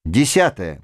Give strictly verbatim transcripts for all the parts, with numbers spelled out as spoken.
Десятое.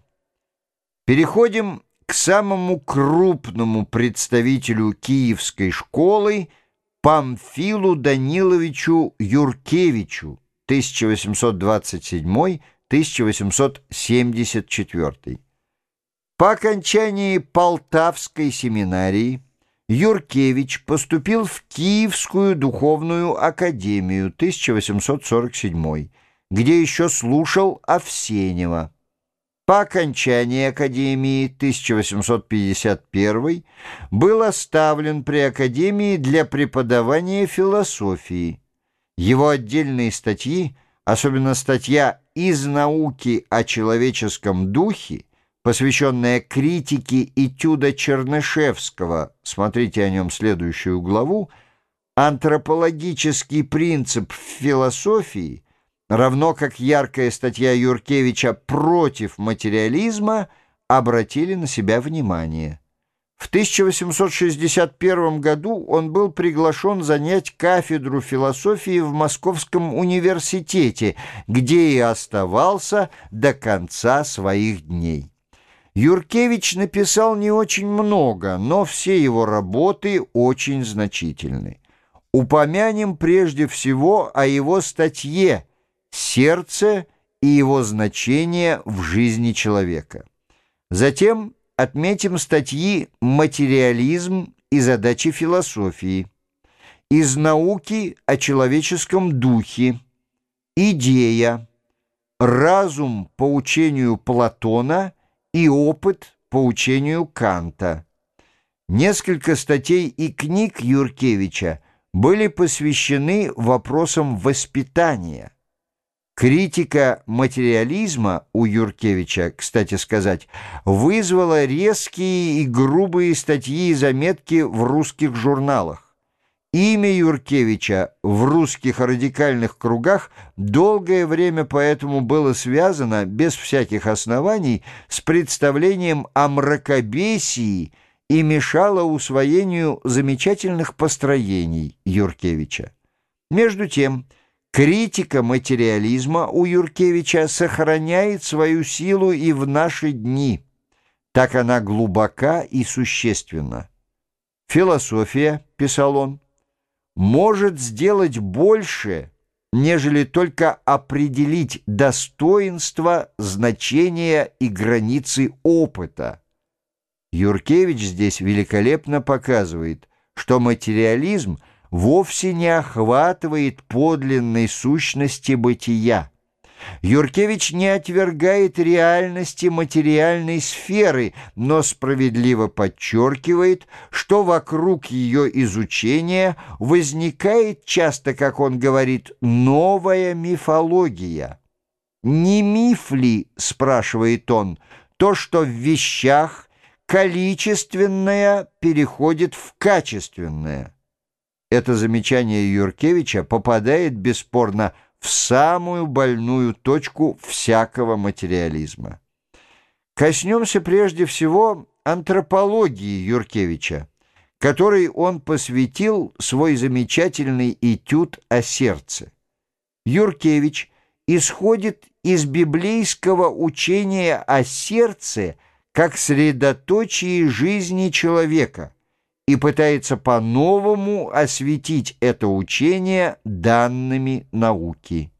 Переходим к самому крупному представителю киевской школы Памфилу Даниловичу Юркевичу тысяча восемьсот двадцать седьмой — тысяча восемьсот семьдесят четвёртый. По окончании Полтавской семинарии Юркевич поступил в Киевскую духовную академию тысяча восемьсот сорок седьмой, где еще слушал Овсенева. По окончании академии тысяча восемьсот пятьдесят первый был оставлен при академии для преподавания философии. Его отдельные статьи, особенно статья «Из науки о человеческом духе», посвященная критике этюда Чернышевского, смотрите о нем следующую главу, «Антропологический принцип в философии», равно как яркая статья Юркевича против материализма, обратили на себя внимание. В тысяча восемьсот шестьдесят первом году он был приглашен занять кафедру философии в Московском университете, где и оставался до конца своих дней. Юркевич написал не очень много, но все его работы очень значительны. Упомянем прежде всего о его статье «Сердце и его значение в жизни человека». Затем отметим статьи «Материализм и задачи философии», «Из науки о человеческом духе», «Идея», «Разум по учению Платона» и «Опыт по учению Канта». Несколько статей и книг Юркевича были посвящены вопросам воспитания. Критика материализма у Юркевича, кстати сказать, вызвала резкие и грубые статьи и заметки в русских журналах. Имя Юркевича в русских радикальных кругах долгое время поэтому было связано, без всяких оснований, с представлением о мракобесии и мешало усвоению замечательных построений Юркевича. Между тем, критика материализма у Юркевича сохраняет свою силу и в наши дни. Так она глубока и существенна. «Философия», — писал он, — «может сделать больше, нежели только определить достоинство, значение и границы опыта». Юркевич здесь великолепно показывает, что материализм вовсе не охватывает подлинной сущности бытия. Юркевич не отвергает реальности материальной сферы, но справедливо подчеркивает, что вокруг ее изучения возникает часто, как он говорит, новая мифология. «Не миф ли, — спрашивает он, — то, что в вещах количественное переходит в качественное?» Это замечание Юркевича попадает, бесспорно, в самую больную точку всякого материализма. Коснемся прежде всего антропологии Юркевича, которой он посвятил свой замечательный этюд о сердце. Юркевич исходит из библейского учения о сердце как средоточии жизни человека и пытается по-новому осветить это учение данными науки.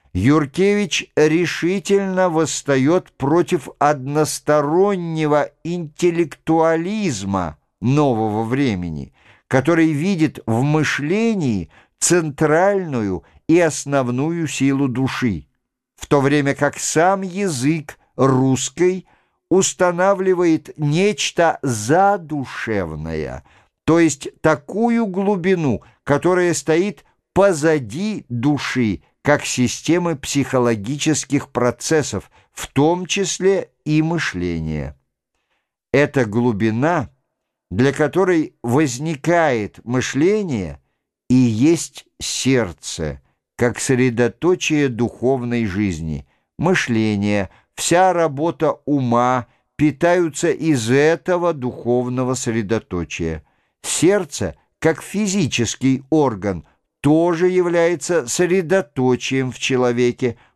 Юркевич решительно восстает против одностороннего интеллектуализма нового времени, который видит в мышлении центральную и основную силу души, в то время как сам язык русской устанавливает нечто задушевное, то есть такую глубину, которая стоит позади души, как системы психологических процессов, в том числе и мышления. Эта глубина, для которой возникает мышление, и есть сердце, как средоточие духовной жизни, мышление, вся работа ума питаются из этого духовного средоточия. Сердце, как физический орган, тоже является средоточием в человеке,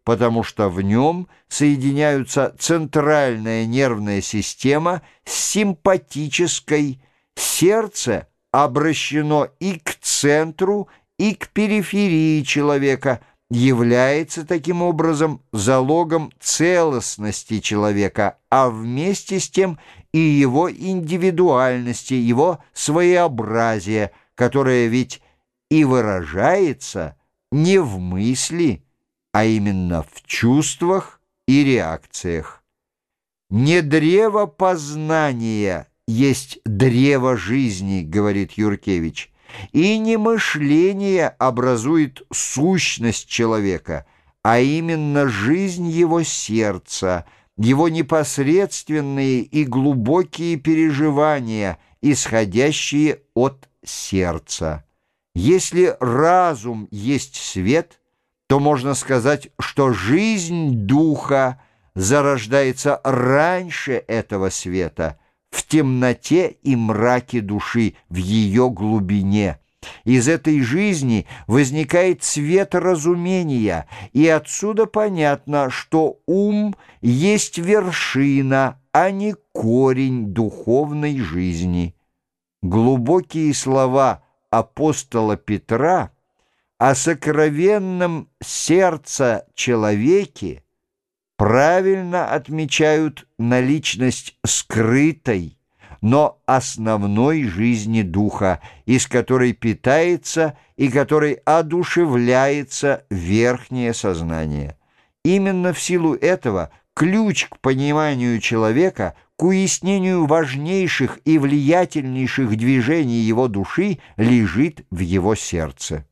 потому что в нем соединяются центральная нервная система с симпатической, сердце обращено и к центру, и к периферии человека, является таким образом залогом целостности человека, а вместе с тем и его индивидуальности, его своеобразия, которое ведь и выражается не в мысли, а именно в чувствах и реакциях. Не древо познания есть древо жизни, говорит Юркевич, и не мышление образует сущность человека, а именно жизнь его сердца, его непосредственные и глубокие переживания, исходящие от сердца. Если разум есть свет, то можно сказать, что жизнь духа зарождается раньше этого света, в темноте и мраке души, в ее глубине. Из этой жизни возникает свет разумения, и отсюда понятно, что ум есть вершина, а не корень духовной жизни. Глубокие слова апостола Петра о сокровенном сердце человеке правильно отмечают наличность скрытой, но основной жизни духа, из которой питается и которой одушевляется верхнее сознание. Именно в силу этого ключ к пониманию человека, к уяснению важнейших и влиятельнейших движений его души лежит в его сердце.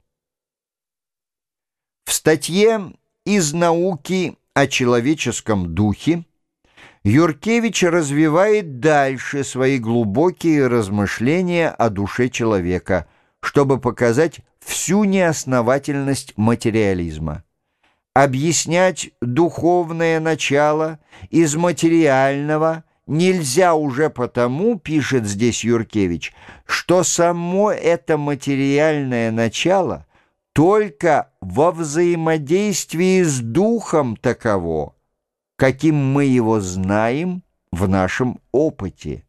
В статье «Из науки о человеческом духе» Юркевич развивает дальше свои глубокие размышления о душе человека, чтобы показать всю неосновательность материализма. Объяснять духовное начало из материального нельзя уже потому, пишет здесь Юркевич, что само это материальное начало только во взаимодействии с духом таково, каким мы его знаем в нашем опыте.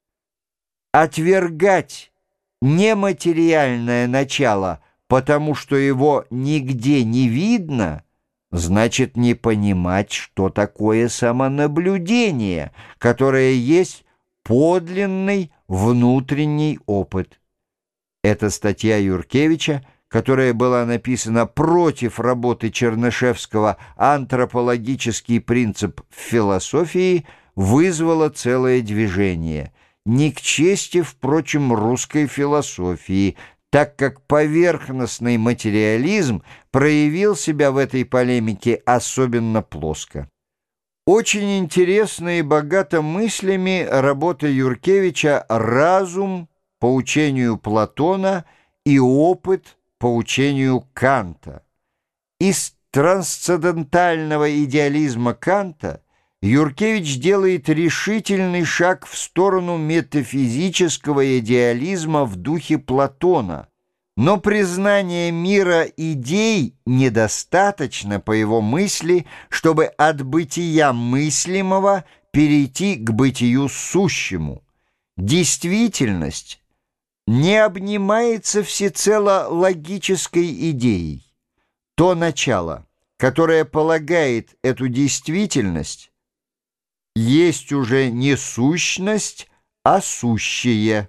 Отвергать нематериальное начало, потому что его нигде не видно, значит не понимать, что такое самонаблюдение, которое есть подлинный внутренний опыт. Эта статья Юркевича, которая была написана против работы Чернышевского «Антропологический принцип в философии», вызвала целое движение. Не к чести, впрочем, русской философии, так как поверхностный материализм проявил себя в этой полемике особенно плоско. Очень интересна и богата мыслями работа Юркевича «Разум» по учению Платона и «Опыт» по учению Канта. Из трансцендентального идеализма Канта Юркевич делает решительный шаг в сторону метафизического идеализма в духе Платона, но признание мира идей недостаточно, по его мысли, чтобы от бытия мыслимого перейти к бытию сущему. Действительность не обнимается всецело логической идеей. То начало, которое полагает эту действительность, есть уже не сущность, а сущее.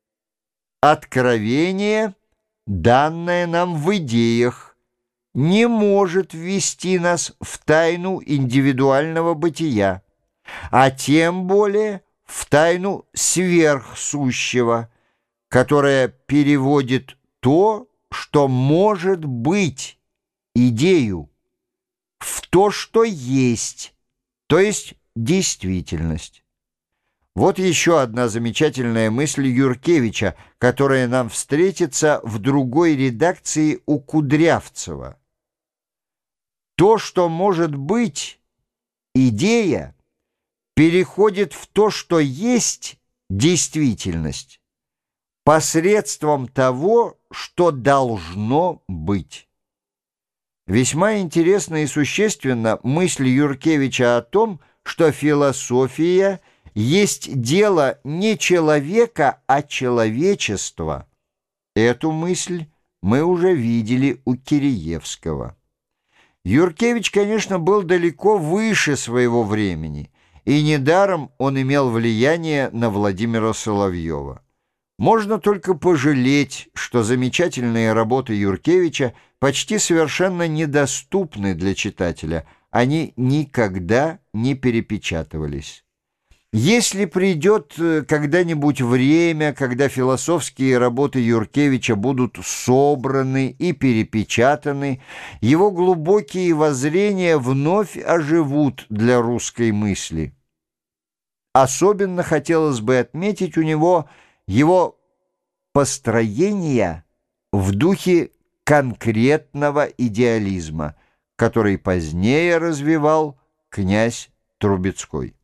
Откровение, данное нам в идеях, не может ввести нас в тайну индивидуального бытия, а тем более в тайну сверхсущего, которая переводит то, что может быть, идею, в то, что есть, то есть действительность. Вот еще одна замечательная мысль Юркевича, которая нам встретится в другой редакции у Кудрявцева. То, что может быть, идея, переходит в то, что есть действительность, посредством того, что должно быть. Весьма интересна и существенна мысль Юркевича о том, что философия есть дело не человека, а человечества. Эту мысль мы уже видели у Киреевского. Юркевич, конечно, был далеко выше своего времени, и недаром он имел влияние на Владимира Соловьева. Можно только пожалеть, что замечательные работы Юркевича почти совершенно недоступны для читателя, они никогда не перепечатывались. Если придет когда-нибудь время, когда философские работы Юркевича будут собраны и перепечатаны, его глубокие воззрения вновь оживут для русской мысли. Особенно хотелось бы отметить у него его построение в духе конкретного идеализма, который позднее развивал князь Трубецкой.